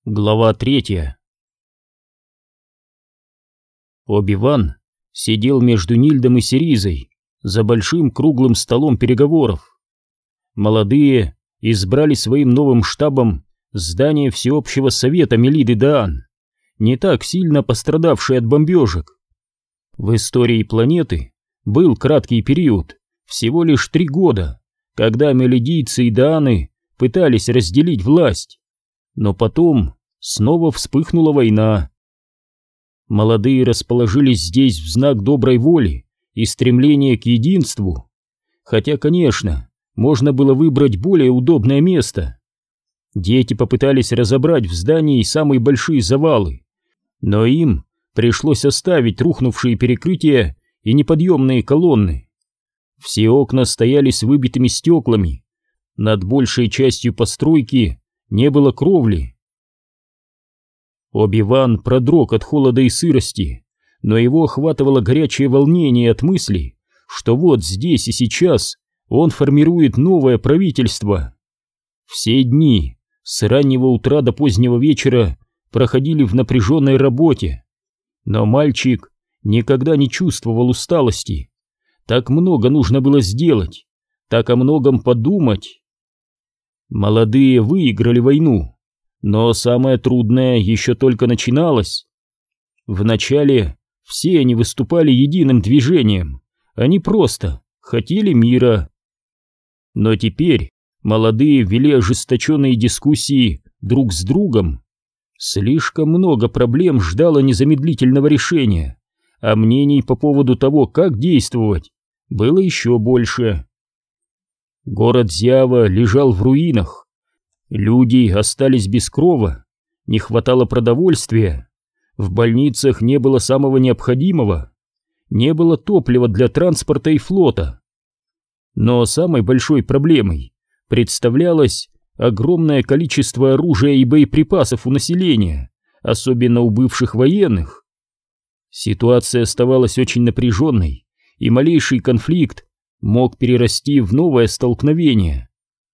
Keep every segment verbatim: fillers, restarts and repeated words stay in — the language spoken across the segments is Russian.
Глава третья. Оби-Ван сидел между Нильдом и Сиризой за большим круглым столом переговоров. Молодые избрали своим новым штабом здание Всеобщего Совета Мелиды-Даан, не так сильно пострадавшее от бомбежек. В истории планеты был краткий период, всего лишь три года, когда мелидийцы и дааны пытались разделить власть. Но потом снова вспыхнула война. Молодые расположились здесь в знак доброй воли и стремления к единству, хотя, конечно, можно было выбрать более удобное место. Дети попытались разобрать в здании самые большие завалы, но им пришлось оставить рухнувшие перекрытия и неподъемные колонны. Все окна стояли с выбитыми стеклами, над большей частью постройки не было кровли. Оби-Ван продрог от холода и сырости, но его охватывало горячее волнение от мысли, что вот здесь и сейчас он формирует новое правительство. Все дни, с раннего утра до позднего вечера, проходили в напряженной работе, но мальчик никогда не чувствовал усталости. Так много нужно было сделать, так о многом подумать. Молодые выиграли войну, но самое трудное еще только начиналось. Вначале все они выступали единым движением, они просто хотели мира. Но теперь молодые вели ожесточенные дискуссии друг с другом. Слишком много проблем ждало незамедлительного решения, а мнений по поводу того, как действовать, было еще больше. Город Зява лежал в руинах. Люди остались без крова, не хватало продовольствия, в больницах не было самого необходимого, не было топлива для транспорта и флота. Но самой большой проблемой представлялось огромное количество оружия и боеприпасов у населения, особенно у бывших военных. Ситуация оставалась очень напряженной, и малейший конфликт мог перерасти в новое столкновение.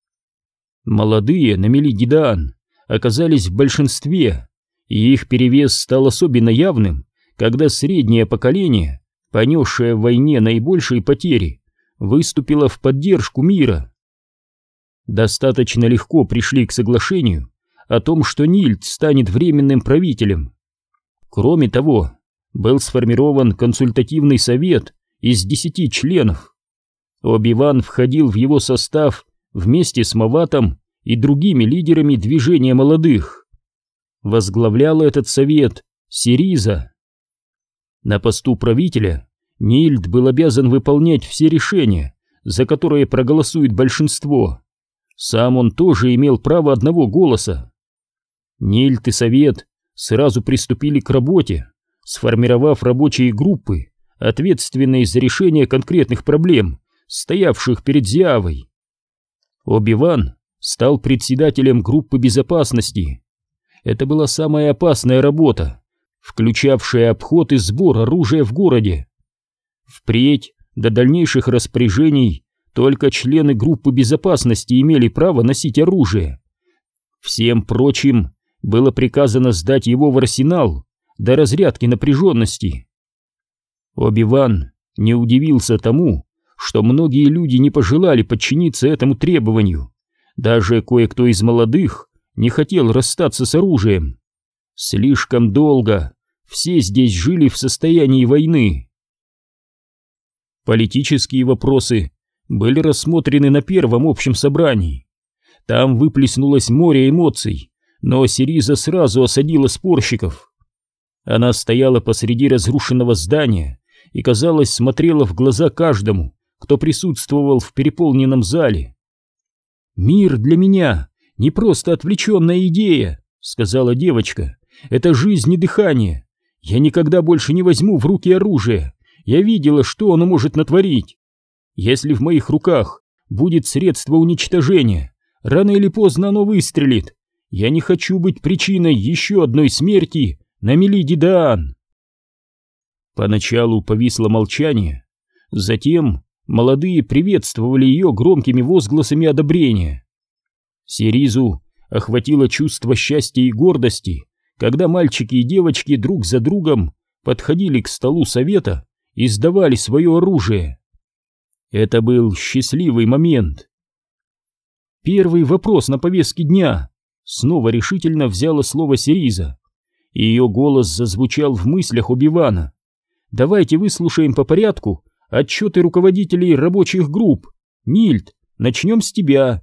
Молодые на Мелиде-Даан оказались в большинстве, и их перевес стал особенно явным, когда среднее поколение, понесшее в войне наибольшие потери, выступило в поддержку мира. Достаточно легко пришли к соглашению о том, что Нильд станет временным правителем. Кроме того, был сформирован консультативный совет из десяти членов. Оби-Ван входил в его состав вместе с Маватом и другими лидерами движения молодых. Возглавляла этот совет Сириза. На посту правителя Нильд был обязан выполнять все решения, за которые проголосует большинство. Сам он тоже имел право одного голоса. Нильд и совет сразу приступили к работе, сформировав рабочие группы, ответственные за решение конкретных проблем, стоявших перед Зиавой. Оби-Ван стал председателем группы безопасности. Это была самая опасная работа, включавшая обход и сбор оружия в городе. Впредь, до дальнейших распоряжений, только члены группы безопасности имели право носить оружие. Всем прочим было приказано сдать его в арсенал до разрядки напряженности. Оби-Ван не удивился тому, что многие люди не пожелали подчиниться этому требованию. Даже кое-кто из молодых не хотел расстаться с оружием. Слишком долго все здесь жили в состоянии войны. Политические вопросы были рассмотрены на первом общем собрании. Там выплеснулось море эмоций, но Сириза сразу осадила спорщиков. Она стояла посреди разрушенного здания и, казалось, смотрела в глаза каждому, кто присутствовал в переполненном зале. «Мир для меня не просто отвлеченная идея», — сказала девочка. «Это жизнь и дыхание. Я никогда больше не возьму в руки оружие. Я видела, что оно может натворить. Если в моих руках будет средство уничтожения, рано или поздно оно выстрелит. Я не хочу быть причиной еще одной смерти на Мелиде-Даан». Поначалу повисло молчание, затем молодые приветствовали ее громкими возгласами одобрения. Сиризу охватило чувство счастья и гордости, когда мальчики и девочки друг за другом подходили к столу совета и сдавали свое оружие. Это был счастливый момент. Первый вопрос на повестке дня. Снова решительно взяла слово Сириза, и ее голос зазвучал в мыслях Оби-Вана. Давайте выслушаем по порядку отчеты руководителей рабочих групп. Нильд, начнем с тебя.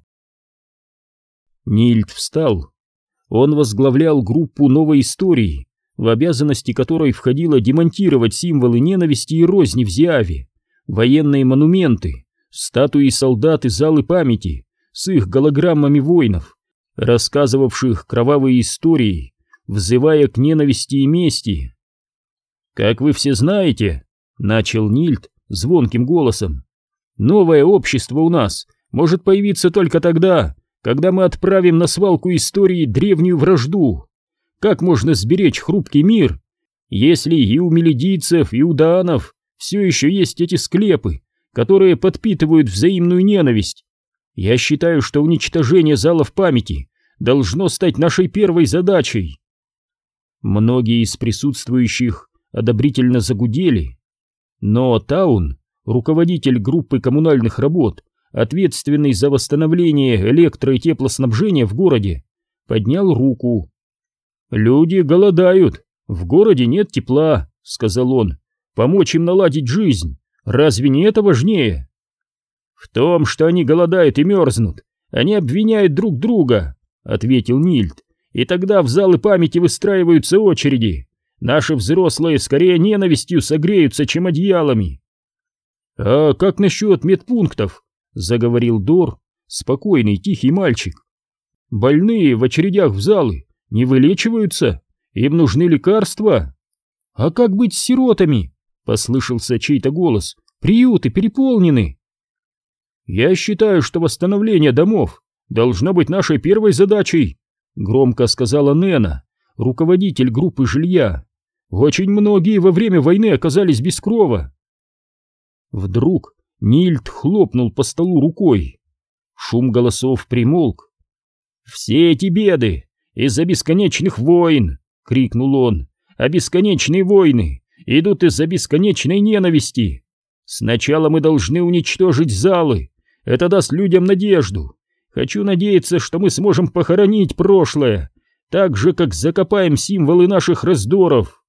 Нильд встал. Он возглавлял группу новой истории, в обязанности которой входило демонтировать символы ненависти и розни в Зиаве, военные монументы, статуи солдат и залы памяти с их голограммами воинов, рассказывавших кровавые истории, взывая к ненависти и мести. «Как вы все знаете», — начал Нильд звонким голосом, «новое общество у нас может появиться только тогда, когда мы отправим на свалку истории древнюю вражду. Как можно сберечь хрупкий мир, если и у мелидийцев, и у даанов все еще есть эти склепы, которые подпитывают взаимную ненависть? Я считаю, что уничтожение залов памяти должно стать нашей первой задачей». Многие из присутствующих одобрительно загудели, но Таун, руководитель группы коммунальных работ, ответственный за восстановление электро- и теплоснабжения в городе, поднял руку. «Люди голодают, в городе нет тепла», — сказал он. «Помочь им наладить жизнь, разве не это важнее?» «В том, что они голодают и мерзнут, они обвиняют друг друга», — ответил Нильд. «И тогда в залы памяти выстраиваются очереди. Наши взрослые скорее ненавистью согреются, чем одеялами». «А как насчет медпунктов?» — заговорил Дор, спокойный, тихий мальчик. «Больные в очередях в залы не вылечиваются, им нужны лекарства». «А как быть с сиротами?» — послышался чей-то голос. «Приюты переполнены». «Я считаю, что восстановление домов должно быть нашей первой задачей», — громко сказала Нена, руководитель группы жилья. «Очень многие во время войны оказались без крова». Вдруг Нильд хлопнул по столу рукой. Шум голосов примолк. «Все эти беды из-за бесконечных войн!» — крикнул он. «А бесконечные войны идут из-за бесконечной ненависти. Сначала мы должны уничтожить залы. Это даст людям надежду. Хочу надеяться, что мы сможем похоронить прошлое, так же, как закопаем символы наших раздоров».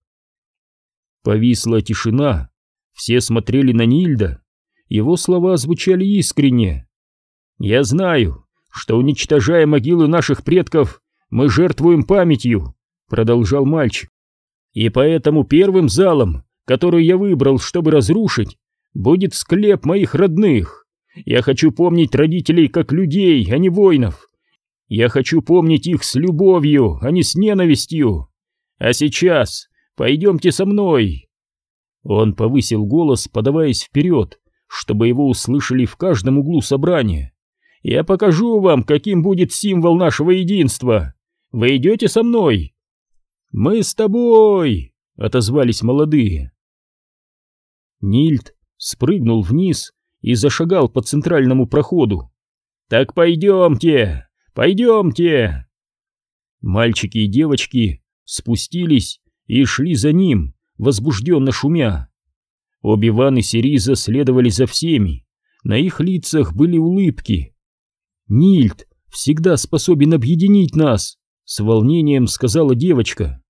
Повисла тишина. Все смотрели на Нильда. Его слова звучали искренне. «Я знаю, что, уничтожая могилы наших предков, мы жертвуем памятью», — продолжал мальчик. «И поэтому первым залом, который я выбрал, чтобы разрушить, будет склеп моих родных. Я хочу помнить родителей как людей, а не воинов. Я хочу помнить их с любовью, а не с ненавистью. А сейчас пойдемте со мной». Он повысил голос, подаваясь вперед, чтобы его услышали в каждом углу собрания. «Я покажу вам, каким будет символ нашего единства. Вы идете со мной?» «Мы с тобой!» — отозвались молодые. Нильд спрыгнул вниз и зашагал по центральному проходу. «Так пойдемте! Пойдемте!» Мальчики и девочки спустились и шли за ним, возбужденно шумя. Оби-Ван и Сириза следовали за всеми. На их лицах были улыбки. «Нильд всегда способен объединить нас», — с волнением сказала девочка.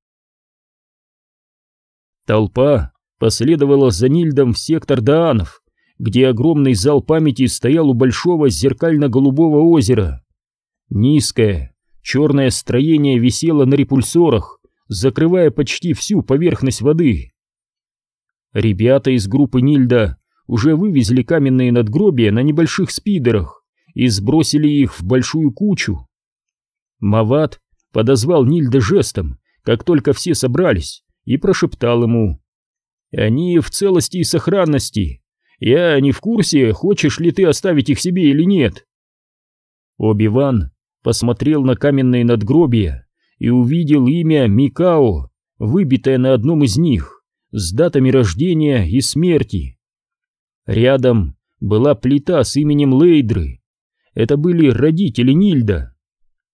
Толпа последовала за Нильдом в сектор даанов, где огромный зал памяти стоял у большого зеркально-голубого озера. Низкое, черное строение висело на репульсорах, закрывая почти всю поверхность воды. Ребята из группы Нильда уже вывезли каменные надгробия на небольших спидерах и сбросили их в большую кучу. Мават подозвал Нильда жестом, как только все собрались, и прошептал ему: «Они в целости и сохранности. Я не в курсе, хочешь ли ты оставить их себе или нет». Оби-Ван посмотрел на каменные надгробия и увидел имя Микао, выбитое на одном из них, с датами рождения и смерти. Рядом была плита с именем Лейдры. Это были родители Нильда.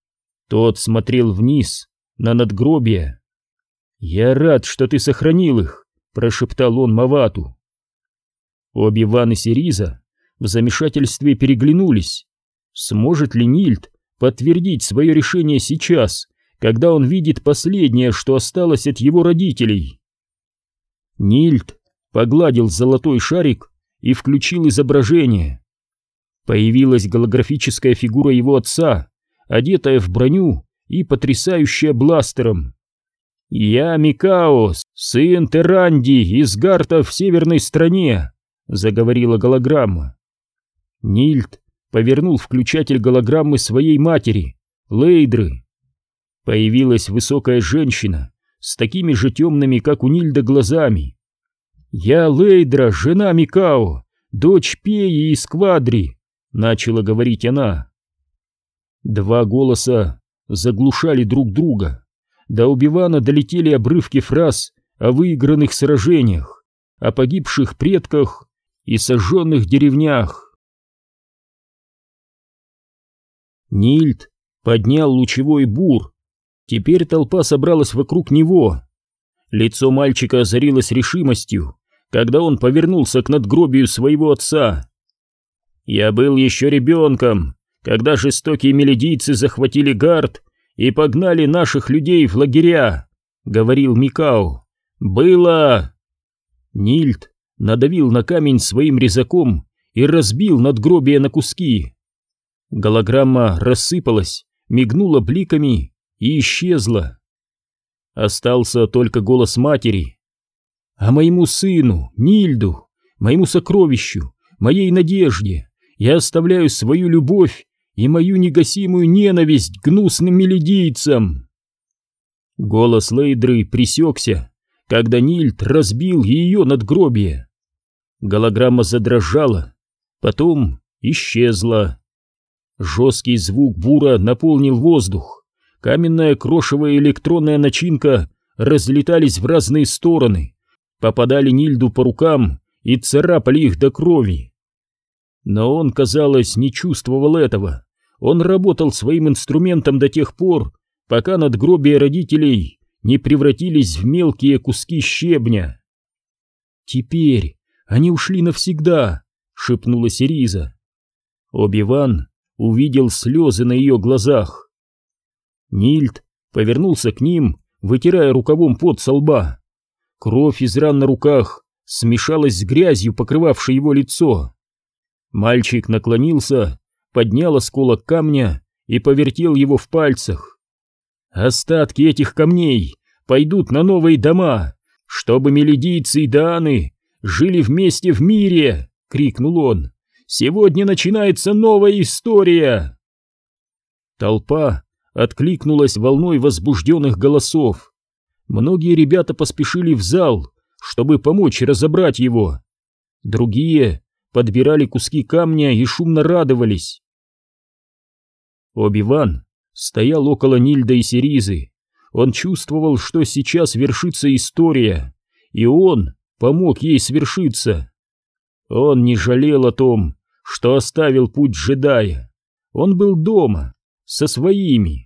Тот смотрел вниз, на надгробие. «Я рад, что ты сохранил их», — прошептал он Мавату. Оби-Ван и Сириза в замешательстве переглянулись. Сможет ли Нильд подтвердить свое решение сейчас, когда он видит последнее, что осталось от его родителей? Нильд погладил золотой шарик и включил изображение. Появилась голографическая фигура его отца, одетая в броню и потрясающая бластером. «Я Микао, сын Теранди из Гарта в северной стране», — заговорила голограмма. Нильд повернул включатель голограммы своей матери, Лейдры. Появилась высокая женщина с такими же темными, как у Нильда, глазами. «Я Лейдра, жена Микао, дочь Пеи из Квадри», — начала говорить она. Два голоса заглушали друг друга. До Оби-Вана долетели обрывки фраз о выигранных сражениях, о погибших предках и сожженных деревнях. Нильд поднял лучевой бур. Теперь толпа собралась вокруг него. Лицо мальчика озарилось решимостью, когда он повернулся к надгробию своего отца. «Я был еще ребенком, когда жестокие мелидийцы захватили Гарт и погнали наших людей в лагеря», — говорил Микао. «Было...» Нильд надавил на камень своим резаком и разбил надгробие на куски. Голограмма рассыпалась, мигнула бликами и исчезла. Остался только голос матери. «А моему сыну, Нильду, моему сокровищу, моей надежде я оставляю свою любовь и мою негасимую ненависть к гнусным мелидийцам». Голос Лейдры пресекся, когда Нильд разбил ее надгробие. Голограмма задрожала, потом исчезла. Жесткий звук бура наполнил воздух. Каменная крошевая электронная начинка разлетались в разные стороны, попадали Нильду по рукам и царапали их до крови. Но он, казалось, не чувствовал этого. Он работал своим инструментом до тех пор, пока надгробия родителей не превратились в мелкие куски щебня. «Теперь они ушли навсегда», — шепнула Сириза. Оби-Ван увидел слезы на ее глазах. Нильд повернулся к ним, вытирая рукавом пот со лба. Кровь из ран на руках смешалась с грязью, покрывавшей его лицо. Мальчик наклонился, поднял осколок камня и повертел его в пальцах. «Остатки этих камней пойдут на новые дома, чтобы мелидийцы и дааны жили вместе в мире!» — крикнул он. «Сегодня начинается новая история!» Толпа откликнулась волной возбужденных голосов. Многие ребята поспешили в зал, чтобы помочь разобрать его. Другие подбирали куски камня и шумно радовались. Оби-Ван стоял около Нильда и Сиризы. Он чувствовал, что сейчас вершится история, и он помог ей свершиться. Он не жалел о том, что оставил путь джедая. Он был дома, со своими.